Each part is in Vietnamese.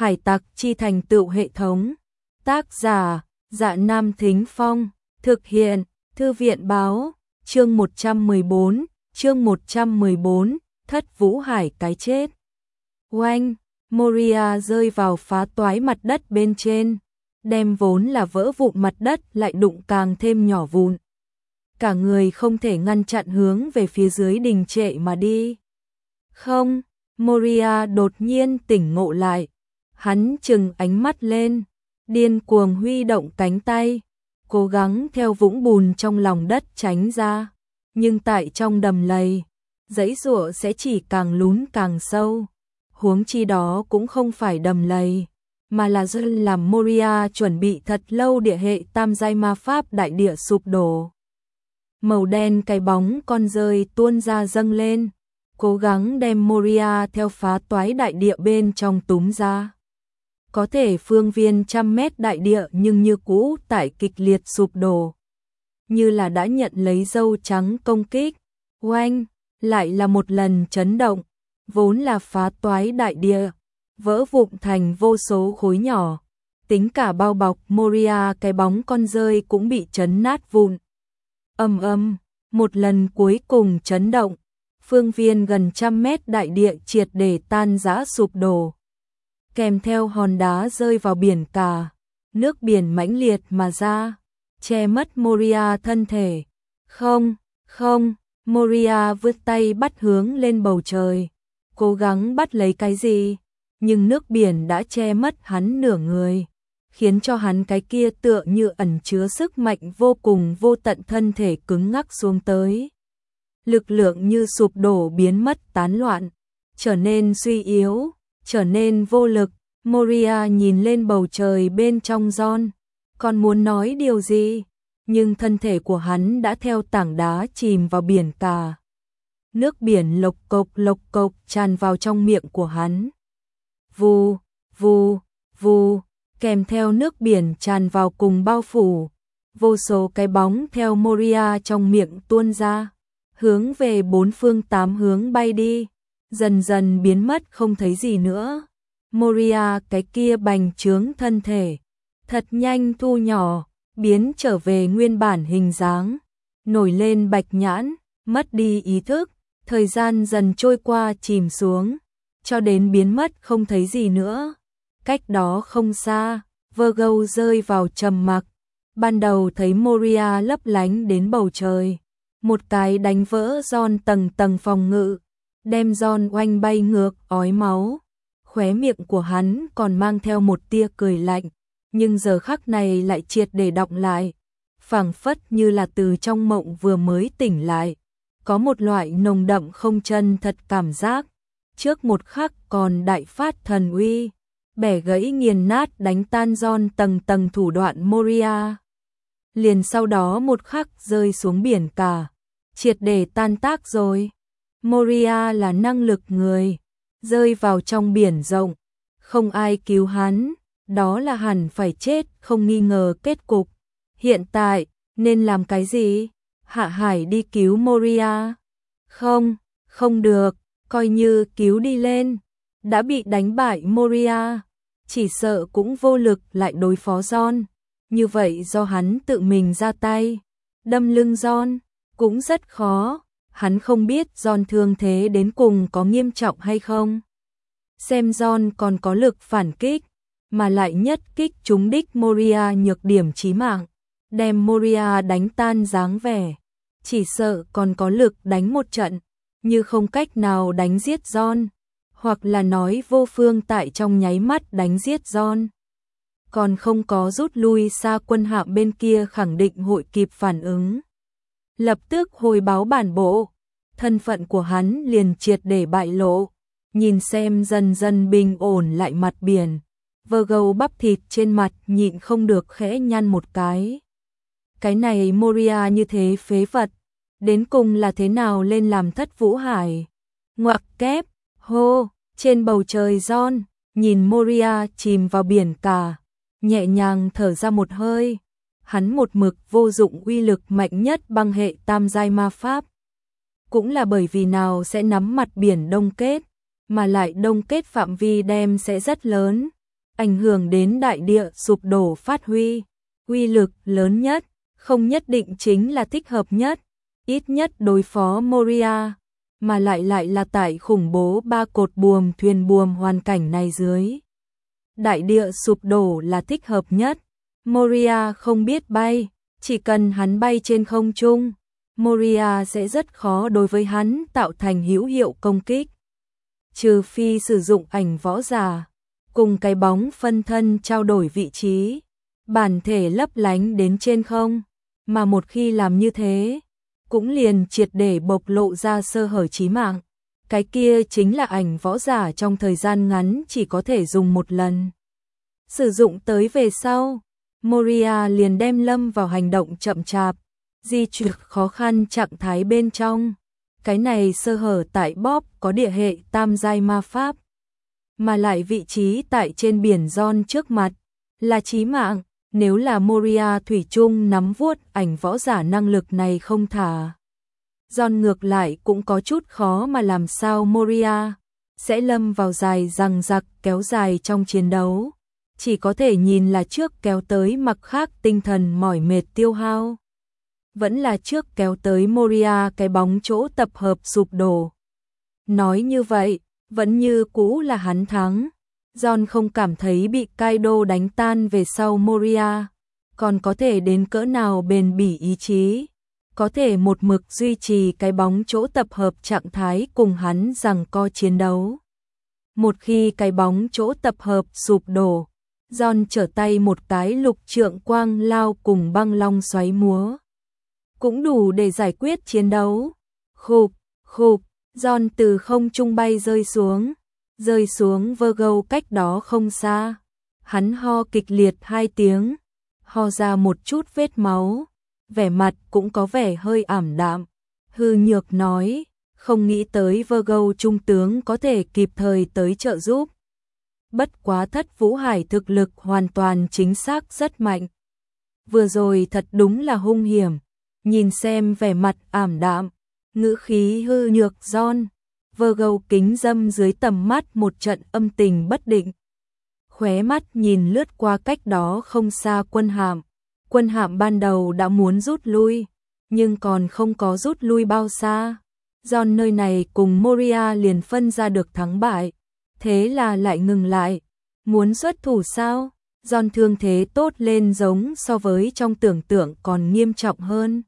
Hải tặc chi thành tựu hệ thống. Tác giả, Dạ Nam Thính Phong. Thực hiện, Thư viện Báo. Chương 114, Thất Vũ Hải cái chết. Oanh, Moria rơi vào phá toái mặt đất bên trên, đem vốn là vỡ vụn mặt đất lại đụng càng thêm nhỏ vụn. Cả người không thể ngăn chặn hướng về phía dưới đình trệ mà đi. Không, Moria đột nhiên tỉnh ngộ lại. Hắn trừng ánh mắt lên, điên cuồng huy động cánh tay, cố gắng theo vũng bùn trong lòng đất tránh ra. Nhưng tại trong đầm lầy, dãy giụa sẽ chỉ càng lún càng sâu. Huống chi đó cũng không phải đầm lầy, mà là do làm Moria chuẩn bị thật lâu địa hệ tam giai ma pháp đại địa sụp đổ. Màu đen cái bóng con rơi tuôn ra dâng lên, cố gắng đem Moria theo phá toái đại địa bên trong túm ra. Có thể phương viên 100 mét đại địa nhưng như cũ tại kịch liệt sụp đổ. Như là đã nhận lấy dâu trắng công kích. Oanh, lại là một lần chấn động, vốn là phá toái đại địa, vỡ vụn thành vô số khối nhỏ. Tính cả bao bọc Moria cái bóng con rơi cũng bị chấn nát vụn. Một lần cuối cùng chấn động, phương viên gần 100 mét đại địa triệt để tan rã sụp đổ. Kèm theo hòn đá rơi vào biển cả, nước biển mãnh liệt mà ra, che mất Moria thân thể. Không, Moria vươn tay bắt hướng lên bầu trời, cố gắng bắt lấy cái gì, nhưng nước biển đã che mất hắn nửa người, khiến cho hắn cái kia tựa như ẩn chứa sức mạnh vô cùng vô tận thân thể cứng ngắc xuống tới. Lực lượng như sụp đổ biến mất tán loạn, trở nên suy yếu, trở nên vô lực. Moria nhìn lên bầu trời bên trong John, còn muốn nói điều gì, nhưng thân thể của hắn đã theo tảng đá chìm vào biển cả. Nước biển lộc cộc tràn vào trong miệng của hắn. Vù, vù, vù, kèm theo nước biển tràn vào cùng bao phủ. Vô số cái bóng theo Moria trong miệng tuôn ra, hướng về bốn phương tám hướng bay đi, dần dần biến mất không thấy gì nữa. Moria cái kia bành trướng thân thể, thật nhanh thu nhỏ, biến trở về nguyên bản hình dáng, nổi lên bạch nhãn, mất đi ý thức, thời gian dần trôi qua chìm xuống, cho đến biến mất không thấy gì nữa. Cách đó không xa, Virgo rơi vào trầm mặc, ban đầu thấy Moria lấp lánh đến bầu trời, một cái đánh vỡ John tầng tầng phòng ngự, đem John oanh bay ngược ói máu. Khóe miệng của hắn còn mang theo một tia cười lạnh, nhưng giờ khắc này lại triệt để đọng lại, phảng phất như là từ trong mộng vừa mới tỉnh lại, có một loại nồng đậm không chân thật cảm giác, trước một khắc còn đại phát thần uy, bẻ gãy nghiền nát đánh tan John tầng tầng thủ đoạn Moria. Liền sau đó một khắc rơi xuống biển cả, triệt để tan tác rồi. Moria là năng lực người, rơi vào trong biển rộng, không ai cứu hắn, đó là hẳn phải chết không nghi ngờ kết cục. Hiện tại, nên làm cái gì? Hạ Hải đi cứu Moria? Không được, coi như cứu đi lên, đã bị đánh bại Moria, chỉ sợ cũng vô lực lại đối phó John. Như vậy do hắn tự mình ra tay, đâm lưng John, cũng rất khó. Hắn không biết John thương thế đến cùng có nghiêm trọng hay không. Xem John còn có lực phản kích, mà lại nhất kích trúng đích Moria nhược điểm chí mạng, đem Moria đánh tan dáng vẻ. Chỉ sợ còn có lực đánh một trận, như không cách nào đánh giết John, hoặc là nói vô phương tại trong nháy mắt đánh giết John. Còn không có rút lui xa quân hạm bên kia khẳng định hội kịp phản ứng. Lập tức hồi báo bản bộ, thân phận của hắn liền triệt để bại lộ. Nhìn xem dần dần bình ổn lại mặt biển, Virgo bắp thịt trên mặt nhịn không được khẽ nhăn một cái. Cái này Moria như thế phế vật, đến cùng là thế nào lên làm Thất Vũ Hải? Ngoặc kép, hô, trên bầu trời John, nhìn Moria chìm vào biển cả, nhẹ nhàng thở ra một hơi. Hắn một mực vô dụng uy lực mạnh nhất băng hệ tam giai ma pháp. Cũng là bởi vì nào sẽ nắm mặt biển đông kết, mà lại đông kết phạm vi đem sẽ rất lớn, ảnh hưởng đến đại địa sụp đổ phát huy, uy lực lớn nhất, không nhất định chính là thích hợp nhất, ít nhất đối phó Moria, mà lại là tại khủng bố 3 cột buồm thuyền buồm hoàn cảnh này dưới. Đại địa sụp đổ là thích hợp nhất, Moria không biết bay, chỉ cần hắn bay trên không trung, Moria sẽ rất khó đối với hắn tạo thành hữu hiệu công kích. Trừ phi sử dụng ảnh võ giả, cùng cái bóng phân thân trao đổi vị trí, bản thể lấp lánh đến trên không, mà một khi làm như thế, cũng liền triệt để bộc lộ ra sơ hở chí mạng. Cái kia chính là ảnh võ giả trong thời gian ngắn chỉ có thể dùng một lần. Sử dụng tới về sau, Moria liền đem lâm vào hành động chậm chạp, di chuyển khó khăn trạng thái bên trong. Cái này sơ hở tại Bob có địa hệ tam giai ma pháp, mà lại vị trí tại trên biển John trước mặt, là chí mạng. Nếu là Moria thủy chung nắm vuốt ảnh võ giả năng lực này không thả, John ngược lại cũng có chút khó mà làm sao Moria sẽ lâm vào dài dằng dặc kéo dài trong chiến đấu. Chỉ có thể nhìn là trước kéo tới mặc khác tinh thần mỏi mệt tiêu hao, vẫn là trước kéo tới Moria cái bóng chỗ tập hợp sụp đổ. Nói như vậy, vẫn như cũ là hắn thắng. John không cảm thấy bị Kaido đánh tan về sau Moria, còn có thể đến cỡ nào bền bỉ ý chí, có thể một mực duy trì cái bóng chỗ tập hợp trạng thái cùng hắn giằng co chiến đấu. Một khi cái bóng chỗ tập hợp sụp đổ, John trở tay một cái lục trượng quang lao cùng băng long xoáy múa, cũng đủ để giải quyết chiến đấu. Khục, khục, John từ không trung bay rơi xuống Virgo cách đó không xa. Hắn ho kịch liệt 2 tiếng, ho ra một chút vết máu, vẻ mặt cũng có vẻ hơi ảm đạm. Hư Nhược nói, không nghĩ tới Virgo trung tướng có thể kịp thời tới trợ giúp. Bất quá Thất Vũ Hải thực lực hoàn toàn chính xác rất mạnh. Vừa rồi thật đúng là hung hiểm, nhìn xem vẻ mặt ảm đạm, ngữ khí hư nhược John, Virgo kính dâm dưới tầm mắt một trận âm tình bất định. Khóe mắt nhìn lướt qua cách đó không xa quân hạm ban đầu đã muốn rút lui, nhưng còn không có rút lui bao xa. John nơi này cùng Moria liền phân ra được thắng bại, thế là lại ngừng lại. Muốn xuất thủ sao? John thương thế tốt lên giống so với trong tưởng tượng còn nghiêm trọng hơn.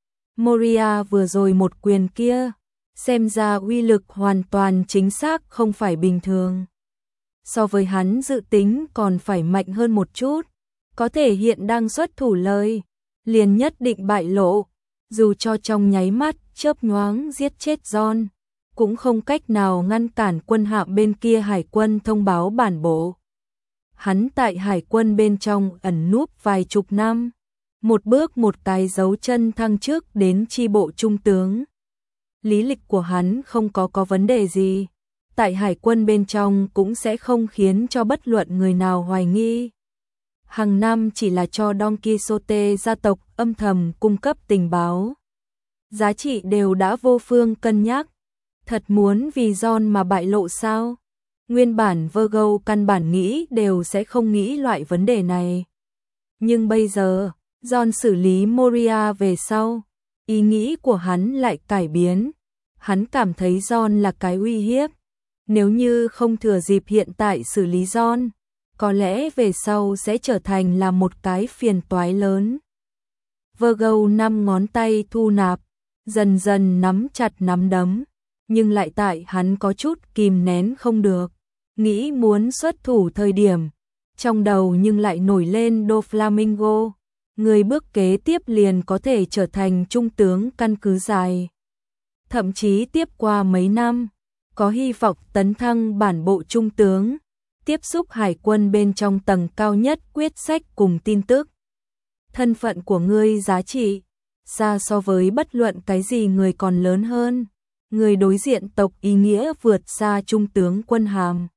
Moria vừa rồi một quyền kia, xem ra uy lực hoàn toàn chính xác không phải bình thường. So với hắn dự tính còn phải mạnh hơn một chút, có thể hiện đang xuất thủ lời, liền nhất định bại lộ, dù cho trong nháy mắt chớp nhoáng giết chết John, cũng không cách nào ngăn cản quân hạm bên kia hải quân thông báo bản bộ. Hắn tại hải quân bên trong ẩn núp vài chục năm, một bước một cái dấu chân thăng chức đến chi bộ trung tướng. Lý lịch của hắn không có vấn đề gì, tại hải quân bên trong cũng sẽ không khiến cho bất luận người nào hoài nghi. Hàng năm chỉ là cho Don Quixote gia tộc âm thầm cung cấp tình báo, giá trị đều đã vô phương cân nhắc. Thật muốn vì John mà bại lộ sao? Nguyên bản Virgo căn bản nghĩ đều sẽ không nghĩ loại vấn đề này. Nhưng bây giờ, John xử lý Moria về sau, ý nghĩ của hắn lại cải biến. Hắn cảm thấy John là cái uy hiếp. Nếu như không thừa dịp hiện tại xử lý John, có lẽ về sau sẽ trở thành là một cái phiền toái lớn. Virgo 5 ngón tay thu nạp, dần dần nắm chặt nắm đấm, nhưng lại tại hắn có chút kìm nén không được, nghĩ muốn xuất thủ thời điểm, trong đầu nhưng lại nổi lên Doflamingo, người bước kế tiếp liền có thể trở thành trung tướng căn cứ dài. Thậm chí tiếp qua mấy năm, có hy vọng tấn thăng bản bộ trung tướng, tiếp xúc hải quân bên trong tầng cao nhất quyết sách cùng tin tức. Thân phận của ngươi giá trị, xa so với bất luận cái gì người còn lớn hơn. Người đối diện tộc ý nghĩa vượt xa trung tướng quân hàm.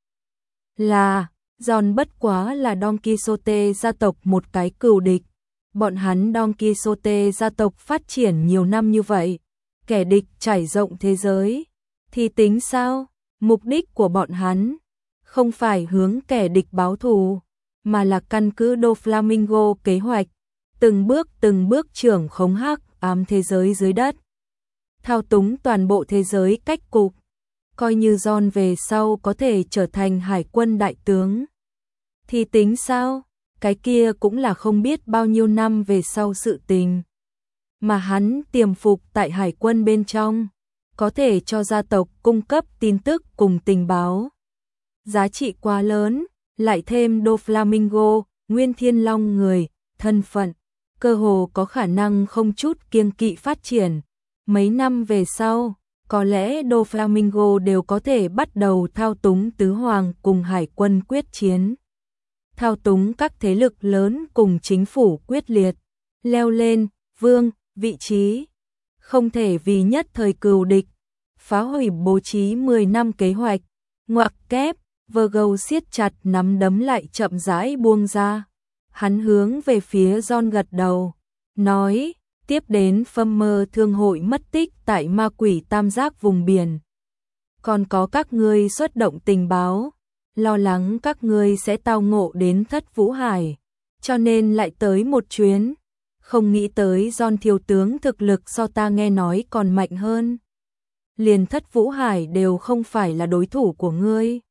Là, John bất quá là Don Quixote gia tộc một cái cừu địch. Bọn hắn Don Quixote gia tộc phát triển nhiều năm như vậy, kẻ địch trải rộng thế giới, thì tính sao? Mục đích của bọn hắn không phải hướng kẻ địch báo thù, mà là căn cứ Doflamingo kế hoạch, từng bước trưởng khống hắc ám thế giới dưới đất, thao túng toàn bộ thế giới cách cục, coi như John về sau có thể trở thành hải quân đại tướng. Thì tính sao? Cái kia cũng là không biết bao nhiêu năm về sau sự tình. Mà hắn tiềm phục tại hải quân bên trong, có thể cho gia tộc cung cấp tin tức cùng tình báo. Giá trị quá lớn, lại thêm Doflamingo, Nguyên Thiên Long người, thân phận, cơ hồ có khả năng không chút kiêng kỵ phát triển. Mấy năm về sau, có lẽ Doflamingo đều có thể bắt đầu thao túng tứ hoàng cùng hải quân quyết chiến. Thao túng các thế lực lớn cùng chính phủ quyết liệt, leo lên, vương, vị trí. Không thể vì nhất thời cừu địch, phá hủy bố trí 10 năm kế hoạch, ngoặc kép, Virgo siết chặt nắm đấm lại chậm rãi buông ra. Hắn hướng về phía John gật đầu, nói, tiếp đến Firmer thương hội mất tích tại ma quỷ tam giác vùng biển. Còn có các ngươi xuất động tình báo, lo lắng các ngươi sẽ tao ngộ đến Thất Vũ Hải, cho nên lại tới một chuyến. Không nghĩ tới John thiếu tướng thực lực so ta nghe nói còn mạnh hơn. Liền Thất Vũ Hải đều không phải là đối thủ của ngươi.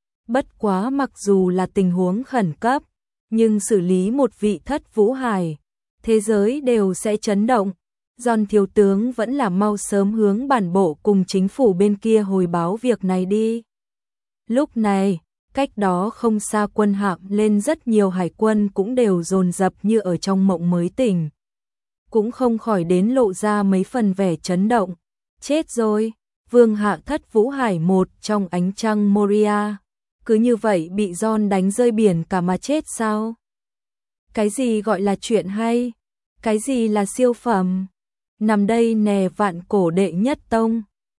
Bất quá mặc dù là tình huống khẩn cấp, nhưng xử lý một vị Thất Vũ Hải, thế giới đều sẽ chấn động. John thiếu tướng vẫn là mau sớm hướng bản bộ cùng chính phủ bên kia hồi báo việc này đi. Lúc này, cách đó không xa quân hạm lên rất nhiều hải quân cũng đều dồn dập như ở trong mộng mới tỉnh. Cũng không khỏi đến lộ ra mấy phần vẻ chấn động. Chết rồi, vương hạ Thất Vũ Hải một trong ánh trăng Moria. Cứ như vậy bị John đánh rơi biển cả mà chết sao? Cái gì gọi là chuyện hay? Cái gì là siêu phẩm? Nằm đây nè vạn cổ đệ nhất tông.